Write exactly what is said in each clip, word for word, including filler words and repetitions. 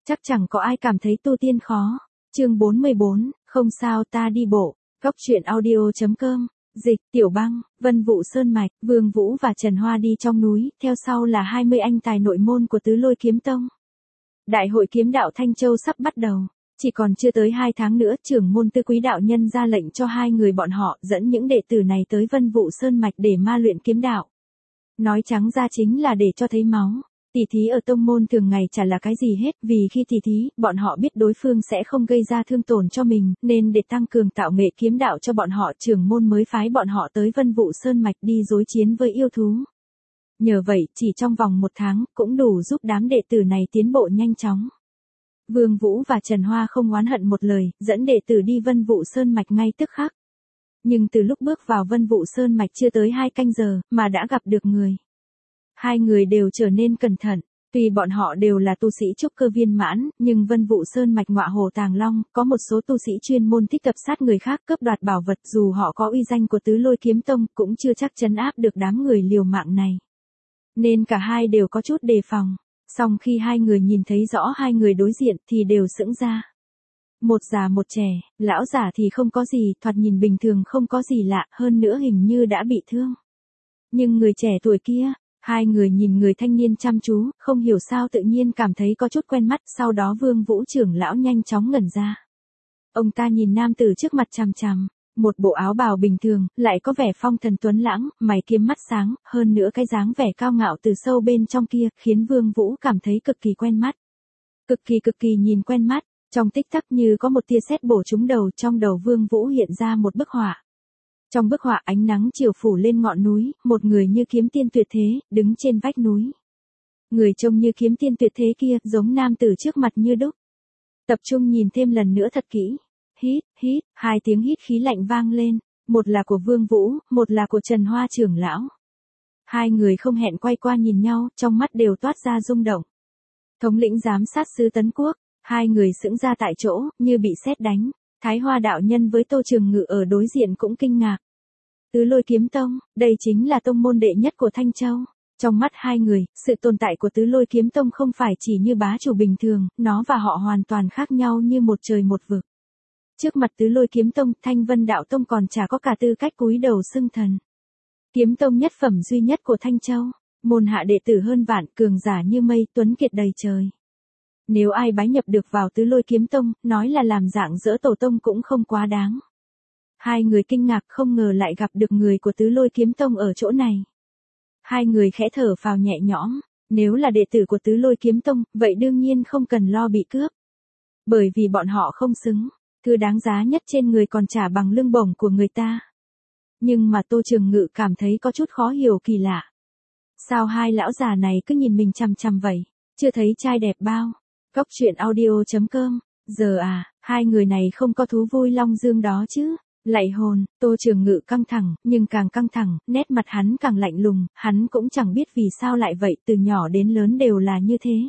Chắc chẳng có ai cảm thấy tu tiên khó. Chương bốn mươi bốn, không sao ta đi bộ. Góc truyện audio chấm com. Dịch, Tiểu Băng, Vân Vũ Sơn Mạch, Vương Vũ và Trần Hoa đi trong núi, theo sau là hai mươi anh tài nội môn của Tứ Lôi Kiếm Tông. Đại hội kiếm đạo Thanh Châu sắp bắt đầu. Chỉ còn chưa tới hai tháng nữa, trưởng môn Tư Quý đạo nhân ra lệnh cho hai người bọn họ dẫn những đệ tử này tới Vân Vũ Sơn Mạch để ma luyện kiếm đạo. Nói trắng ra chính là để cho thấy máu. Tỉ thí ở tông môn thường ngày chả là cái gì hết, vì khi tỉ thí, bọn họ biết đối phương sẽ không gây ra thương tổn cho mình, nên để tăng cường tạo nghệ kiếm đạo cho bọn họ, trưởng môn mới phái bọn họ tới Vân Vũ Sơn Mạch đi đối chiến với yêu thú. Nhờ vậy, chỉ trong vòng một tháng, cũng đủ giúp đám đệ tử này tiến bộ nhanh chóng. Vương Vũ và Trần Hoa không oán hận một lời, dẫn đệ tử đi Vân Vũ Sơn Mạch ngay tức khắc. Nhưng từ lúc bước vào Vân Vũ Sơn Mạch chưa tới hai canh giờ, mà đã gặp được người. Hai người đều trở nên cẩn thận, tuy bọn họ đều là tu sĩ trúc cơ viên mãn, nhưng Vân Vũ Sơn Mạch Ngọa Hổ Tàng Long, có một số tu sĩ chuyên môn thích tập sát người khác cướp đoạt bảo vật, dù họ có uy danh của Tứ Lôi Kiếm Tông, cũng chưa chắc trấn áp được đám người liều mạng này. Nên cả hai đều có chút đề phòng, song khi hai người nhìn thấy rõ hai người đối diện thì đều sững ra. Một già một trẻ, lão giả thì không có gì, thoạt nhìn bình thường không có gì lạ, hơn nữa hình như đã bị thương. Nhưng người trẻ tuổi kia, hai người nhìn người thanh niên chăm chú, không hiểu sao tự nhiên cảm thấy có chút quen mắt, sau đó Vương Vũ trưởng lão nhanh chóng ngẩn ra. Ông ta nhìn nam tử trước mặt chằm chằm, một bộ áo bào bình thường, lại có vẻ phong thần tuấn lãng, mày kiếm mắt sáng, hơn nữa cái dáng vẻ cao ngạo từ sâu bên trong kia, khiến Vương Vũ cảm thấy cực kỳ quen mắt. Cực kỳ cực kỳ nhìn quen mắt, trong tích tắc như có một tia sét bổ trúng đầu, trong đầu Vương Vũ hiện ra một bức họa. Trong bức họa ánh nắng chiều phủ lên ngọn núi, một người như kiếm tiên tuyệt thế, đứng trên vách núi. Người trông như kiếm tiên tuyệt thế kia, giống nam tử trước mặt như đúc. Tập trung nhìn thêm lần nữa thật kỹ. Hít, hít, hai tiếng hít khí lạnh vang lên, một là của Vương Vũ, một là của Trần Hoa trưởng lão. Hai người không hẹn quay qua nhìn nhau, trong mắt đều toát ra rung động. Thống lĩnh giám sát sứ Tấn Quốc, hai người sững ra tại chỗ, như bị sét đánh. Thái Hoa đạo nhân với Tô Trường Ngự ở đối diện cũng kinh ngạc. Tứ Lôi Kiếm Tông, đây chính là tông môn đệ nhất của Thanh Châu. Trong mắt hai người, sự tồn tại của Tứ Lôi Kiếm Tông không phải chỉ như bá chủ bình thường, nó và họ hoàn toàn khác nhau như một trời một vực. Trước mặt Tứ Lôi Kiếm Tông, Thanh Vân Đạo Tông còn chả có cả tư cách cúi đầu xưng thần. Kiếm tông nhất phẩm duy nhất của Thanh Châu, môn hạ đệ tử hơn vạn, cường giả như mây, tuấn kiệt đầy trời. Nếu ai bái nhập được vào Tứ Lôi Kiếm Tông, nói là làm dạng dỡ tổ tông cũng không quá đáng. Hai người kinh ngạc không ngờ lại gặp được người của Tứ Lôi Kiếm Tông ở chỗ này. Hai người khẽ thở phào nhẹ nhõm, nếu là đệ tử của Tứ Lôi Kiếm Tông, vậy đương nhiên không cần lo bị cướp. Bởi vì bọn họ không xứng, thứ đáng giá nhất trên người còn trả bằng lương bổng của người ta. Nhưng mà Tô Trường Ngự cảm thấy có chút khó hiểu kỳ lạ. Sao hai lão già này cứ nhìn mình chằm chằm vậy, chưa thấy trai đẹp bao. Góc truyện audio chấm com, giờ à, hai người này không có thú vui long dương đó chứ. Lạy hồn, Tô Trường Ngự căng thẳng, nhưng càng căng thẳng, nét mặt hắn càng lạnh lùng, hắn cũng chẳng biết vì sao lại vậy, từ nhỏ đến lớn đều là như thế.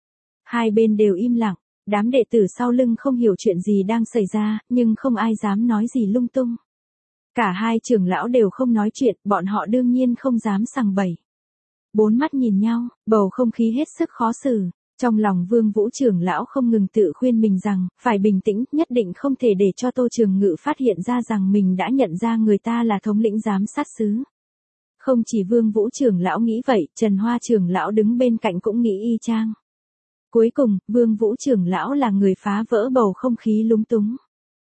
Hai bên đều im lặng, đám đệ tử sau lưng không hiểu chuyện gì đang xảy ra, nhưng không ai dám nói gì lung tung. Cả hai trưởng lão đều không nói chuyện, bọn họ đương nhiên không dám sằng bậy. Bốn mắt nhìn nhau, bầu không khí hết sức khó xử. Trong lòng Vương Vũ trưởng lão không ngừng tự khuyên mình rằng, phải bình tĩnh, nhất định không thể để cho Tô Trường Ngự phát hiện ra rằng mình đã nhận ra người ta là thống lĩnh giám sát sứ. Không chỉ Vương Vũ trưởng lão nghĩ vậy, Trần Hoa trưởng lão đứng bên cạnh cũng nghĩ y chang. Cuối cùng, Vương Vũ trưởng lão là người phá vỡ bầu không khí lúng túng.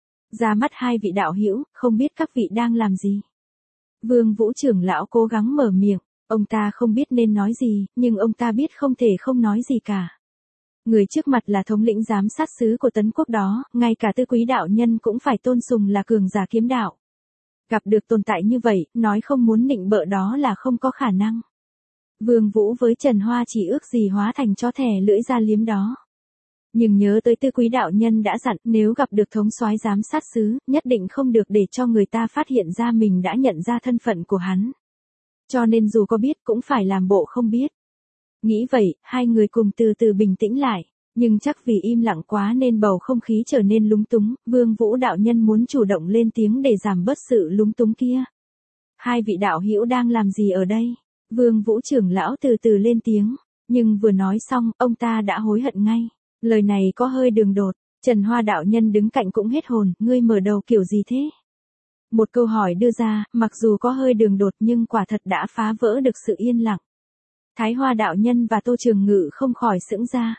Ra mắt hai vị đạo hữu, không biết các vị đang làm gì. Vương Vũ trưởng lão cố gắng mở miệng, ông ta không biết nên nói gì, nhưng ông ta biết không thể không nói gì cả. Người trước mặt là thống lĩnh giám sát sứ của Tấn Quốc đó, ngay cả Tư Quý đạo nhân cũng phải tôn sùng là cường giả kiếm đạo. Gặp được tồn tại như vậy, nói không muốn nịnh bợ đó là không có khả năng. Vương Vũ với Trần Hoa chỉ ước gì hóa thành chó thẻ lưỡi ra liếm đó. Nhưng nhớ tới Tư Quý đạo nhân đã dặn, nếu gặp được thống soái giám sát sứ, nhất định không được để cho người ta phát hiện ra mình đã nhận ra thân phận của hắn. Cho nên dù có biết cũng phải làm bộ không biết. Nghĩ vậy, hai người cùng từ từ bình tĩnh lại, nhưng chắc vì im lặng quá nên bầu không khí trở nên lúng túng, Vương Vũ đạo nhân muốn chủ động lên tiếng để giảm bớt sự lúng túng kia. Hai vị đạo hữu đang làm gì ở đây? Vương Vũ trưởng lão từ từ lên tiếng, nhưng vừa nói xong, ông ta đã hối hận ngay. Lời này có hơi đường đột, Trần Hoa đạo nhân đứng cạnh cũng hết hồn, ngươi mở đầu kiểu gì thế? Một câu hỏi đưa ra, mặc dù có hơi đường đột nhưng quả thật đã phá vỡ được sự yên lặng. Thái Hoa đạo nhân và Tô Trường Ngự không khỏi sững ra.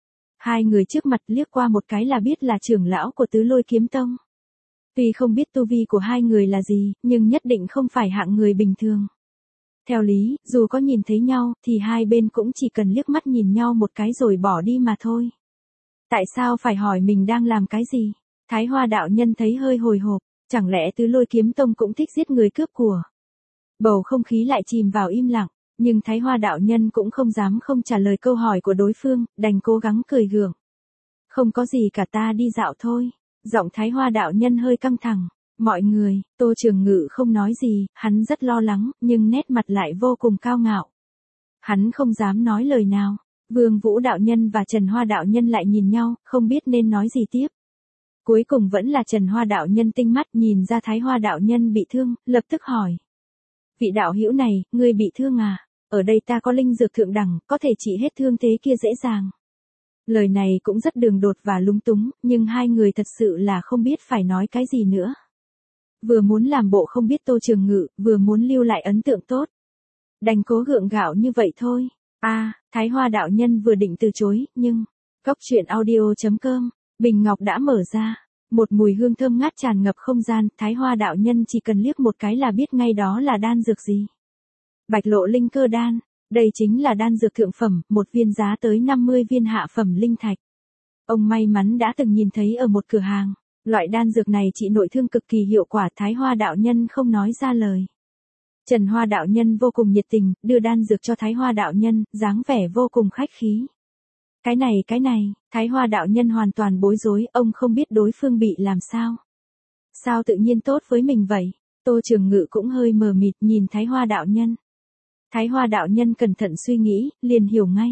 Hai người trước mặt liếc qua một cái là biết là trưởng lão của Tứ Lôi Kiếm Tông. Tuy không biết tu vi của hai người là gì, nhưng nhất định không phải hạng người bình thường. Theo lý, dù có nhìn thấy nhau, thì hai bên cũng chỉ cần liếc mắt nhìn nhau một cái rồi bỏ đi mà thôi. Tại sao phải hỏi mình đang làm cái gì? Thái Hoa đạo nhân thấy hơi hồi hộp, chẳng lẽ Tứ Lôi Kiếm Tông cũng thích giết người cướp của? Bầu không khí lại chìm vào im lặng, nhưng Thái Hoa đạo nhân cũng không dám không trả lời câu hỏi của đối phương, đành cố gắng cười gượng. Không có gì cả, ta đi dạo thôi. Giọng Thái Hoa đạo nhân hơi căng thẳng. Mọi người, Tô Trường Ngự không nói gì, hắn rất lo lắng, nhưng nét mặt lại vô cùng cao ngạo. Hắn không dám nói lời nào. Vương Vũ đạo nhân và Trần Hoa đạo nhân lại nhìn nhau, không biết nên nói gì tiếp. Cuối cùng vẫn là Trần Hoa đạo nhân tinh mắt nhìn ra Thái Hoa đạo nhân bị thương, lập tức hỏi. Vị đạo hữu này, ngươi bị thương à? Ở đây ta có linh dược thượng đẳng, có thể trị hết thương thế kia dễ dàng. Lời này cũng rất đường đột và lung túng, nhưng hai người thật sự là không biết phải nói cái gì nữa. Vừa muốn làm bộ không biết Tô Trường Ngự, vừa muốn lưu lại ấn tượng tốt. Đành cố gượng gạo như vậy thôi. A, à, Thái Hoa đạo nhân vừa định từ chối, nhưng Cốc truyện audio chấm com, bình ngọc đã mở ra. Một mùi hương thơm ngát tràn ngập không gian, Thái Hoa đạo nhân chỉ cần liếc một cái là biết ngay đó là đan dược gì. Bạch lộ linh cơ đan, đây chính là đan dược thượng phẩm, một viên giá tới năm mươi viên hạ phẩm linh thạch. Ông may mắn đã từng nhìn thấy ở một cửa hàng, loại đan dược này trị nội thương cực kỳ hiệu quả. Thái Hoa đạo nhân không nói ra lời. Trần Hoa đạo nhân vô cùng nhiệt tình, đưa đan dược cho Thái Hoa đạo nhân, dáng vẻ vô cùng khách khí. Cái này cái này, Thái Hoa đạo nhân hoàn toàn bối rối, ông không biết đối phương bị làm sao. Sao tự nhiên tốt với mình vậy? Tô Trường Ngự cũng hơi mờ mịt nhìn Thái Hoa đạo nhân. Thái Hoa đạo nhân cẩn thận suy nghĩ, liền hiểu ngay.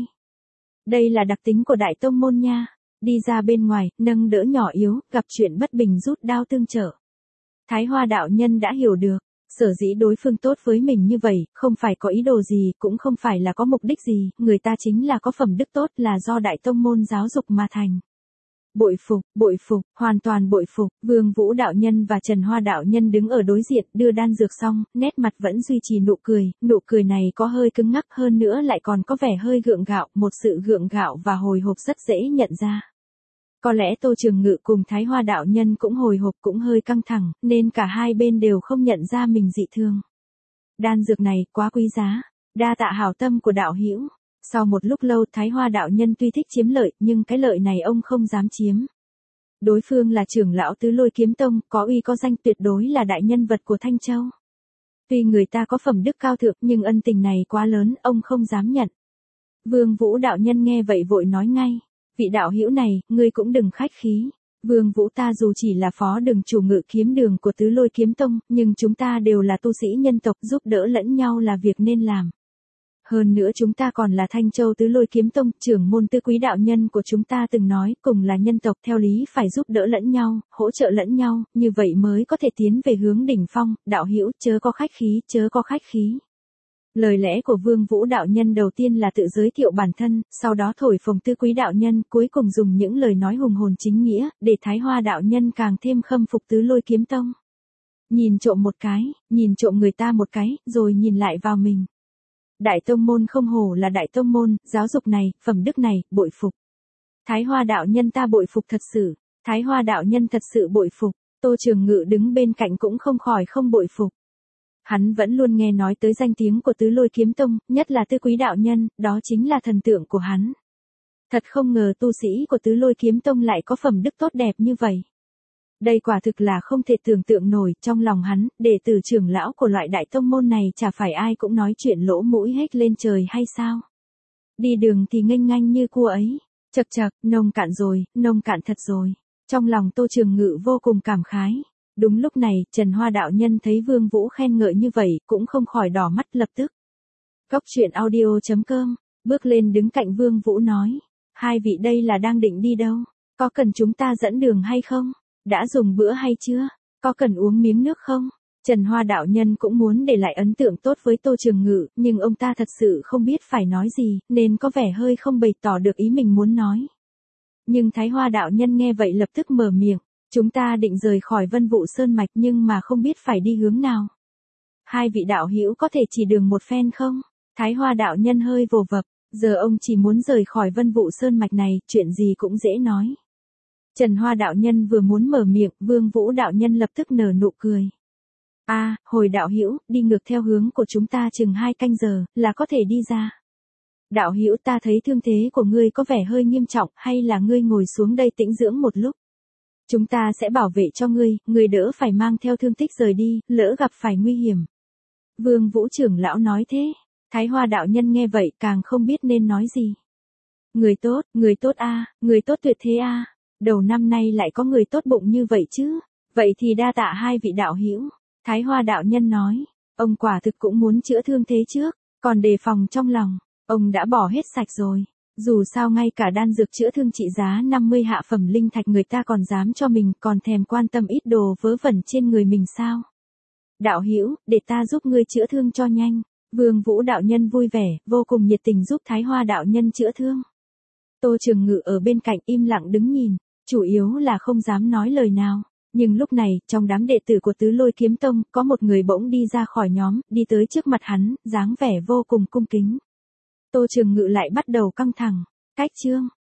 Đây là đặc tính của đại tông môn nha. Đi ra bên ngoài, nâng đỡ nhỏ yếu, gặp chuyện bất bình rút đao tương trợ. Thái Hoa đạo nhân đã hiểu được. Sở dĩ đối phương tốt với mình như vậy, không phải có ý đồ gì, cũng không phải là có mục đích gì, người ta chính là có phẩm đức tốt, là do đại tông môn giáo dục mà thành. Bội phục, bội phục, hoàn toàn bội phục. Vương Vũ đạo nhân và Trần Hoa đạo nhân đứng ở đối diện, đưa đan dược xong, nét mặt vẫn duy trì nụ cười, nụ cười này có hơi cứng ngắc, hơn nữa lại còn có vẻ hơi gượng gạo, một sự gượng gạo và hồi hộp rất dễ nhận ra. Có lẽ Tô Trường Ngự cùng Thái Hoa đạo nhân cũng hồi hộp, cũng hơi căng thẳng, nên cả hai bên đều không nhận ra mình dị thường. Đan dược này quá quý giá, đa tạ hảo tâm của đạo hữu. Sau một lúc lâu, Thái Hoa đạo nhân tuy thích chiếm lợi, nhưng cái lợi này ông không dám chiếm. Đối phương là trưởng lão Tứ Lôi Kiếm Tông, có uy có danh, tuyệt đối là đại nhân vật của Thanh Châu. Tuy người ta có phẩm đức cao thượng, nhưng ân tình này quá lớn, ông không dám nhận. Vương Vũ đạo nhân nghe vậy vội nói ngay. Vị đạo hữu này, ngươi cũng đừng khách khí. Vương Vũ ta dù chỉ là phó đường chủ Ngự Kiếm Đường của Tứ Lôi Kiếm Tông, nhưng chúng ta đều là tu sĩ nhân tộc, giúp đỡ lẫn nhau là việc nên làm. Hơn nữa chúng ta còn là Thanh Châu Tứ Lôi Kiếm Tông, trưởng môn Tư Quý đạo nhân của chúng ta từng nói, cùng là nhân tộc theo lý phải giúp đỡ lẫn nhau, hỗ trợ lẫn nhau, như vậy mới có thể tiến về hướng đỉnh phong. Đạo hữu chớ có khách khí, chớ có khách khí. Lời lẽ của Vương Vũ đạo nhân đầu tiên là tự giới thiệu bản thân, sau đó thổi phồng Tư Quý đạo nhân, cuối cùng dùng những lời nói hùng hồn chính nghĩa, để Thái Hoa đạo nhân càng thêm khâm phục Tứ Lôi Kiếm Tông. Nhìn trộm một cái, nhìn trộm người ta một cái, rồi nhìn lại vào mình. Đại tông môn không hổ là đại tông môn, giáo dục này, phẩm đức này, bội phục. Thái Hoa đạo nhân ta bội phục thật sự, Thái Hoa đạo nhân thật sự bội phục. Tô Trường Ngự đứng bên cạnh cũng không khỏi không bội phục. Hắn vẫn luôn nghe nói tới danh tiếng của Tứ Lôi Kiếm Tông, nhất là Tư Quý đạo nhân, đó chính là thần tượng của hắn. Thật không ngờ tu sĩ của Tứ Lôi Kiếm Tông lại có phẩm đức tốt đẹp như vậy. Đây quả thực là không thể tưởng tượng nổi, trong lòng hắn, đệ tử trưởng lão của loại đại tông môn này chả phải ai cũng nói chuyện lỗ mũi hết lên trời hay sao? Đi đường thì nghênh ngang như cua ấy, chật chật, nông cạn rồi, nông cạn thật rồi. Trong lòng Tô Trường Ngự vô cùng cảm khái. Đúng lúc này, Trần Hoa đạo nhân thấy Vương Vũ khen ngợi như vậy, cũng không khỏi đỏ mắt lập tức. Cốc truyện audio chấm com, bước lên đứng cạnh Vương Vũ nói, hai vị đây là đang định đi đâu? Có cần chúng ta dẫn đường hay không? Đã dùng bữa hay chưa? Có cần uống miếng nước không? Trần Hoa đạo nhân cũng muốn để lại ấn tượng tốt với Tô Trường Ngự, nhưng ông ta thật sự không biết phải nói gì, nên có vẻ hơi không bày tỏ được ý mình muốn nói. Nhưng Thái Hoa đạo nhân nghe vậy lập tức mở miệng, chúng ta định rời khỏi Vân Vũ Sơn Mạch nhưng mà không biết phải đi hướng nào. Hai vị đạo hữu có thể chỉ đường một phen không? Thái Hoa đạo nhân hơi vồ vập, giờ ông chỉ muốn rời khỏi Vân Vũ Sơn Mạch này, chuyện gì cũng dễ nói. Trần Hoa đạo nhân vừa muốn mở miệng, Vương Vũ đạo nhân lập tức nở nụ cười. A, à, hồi đạo hữu, đi ngược theo hướng của chúng ta chừng hai canh giờ, là có thể đi ra. Đạo hữu, ta thấy thương thế của ngươi có vẻ hơi nghiêm trọng, hay là ngươi ngồi xuống đây tĩnh dưỡng một lúc. Chúng ta sẽ bảo vệ cho ngươi, ngươi đỡ phải mang theo thương tích rời đi, lỡ gặp phải nguy hiểm. Vương Vũ trưởng lão nói thế. Thái Hoa đạo nhân nghe vậy càng không biết nên nói gì. Người tốt, người tốt a, à, người tốt tuyệt thế a. À. Đầu năm nay lại có người tốt bụng như vậy chứ. Vậy thì đa tạ hai vị đạo hữu. Thái Hoa đạo nhân nói, ông quả thực cũng muốn chữa thương thế trước, còn đề phòng trong lòng, ông đã bỏ hết sạch rồi. Dù sao ngay cả đan dược chữa thương trị giá năm mươi hạ phẩm linh thạch người ta còn dám cho mình, còn thèm quan tâm ít đồ vớ vẩn trên người mình sao? Đạo hữu, để ta giúp ngươi chữa thương cho nhanh. Vương Vũ đạo nhân vui vẻ, vô cùng nhiệt tình giúp Thái Hoa đạo nhân chữa thương. Tô Trường Ngự ở bên cạnh im lặng đứng nhìn, chủ yếu là không dám nói lời nào. Nhưng lúc này, trong đám đệ tử của Tứ Lôi Kiếm Tông, có một người bỗng đi ra khỏi nhóm, đi tới trước mặt hắn, dáng vẻ vô cùng cung kính. Tô Trường Ngự lại bắt đầu căng thẳng. Cách chương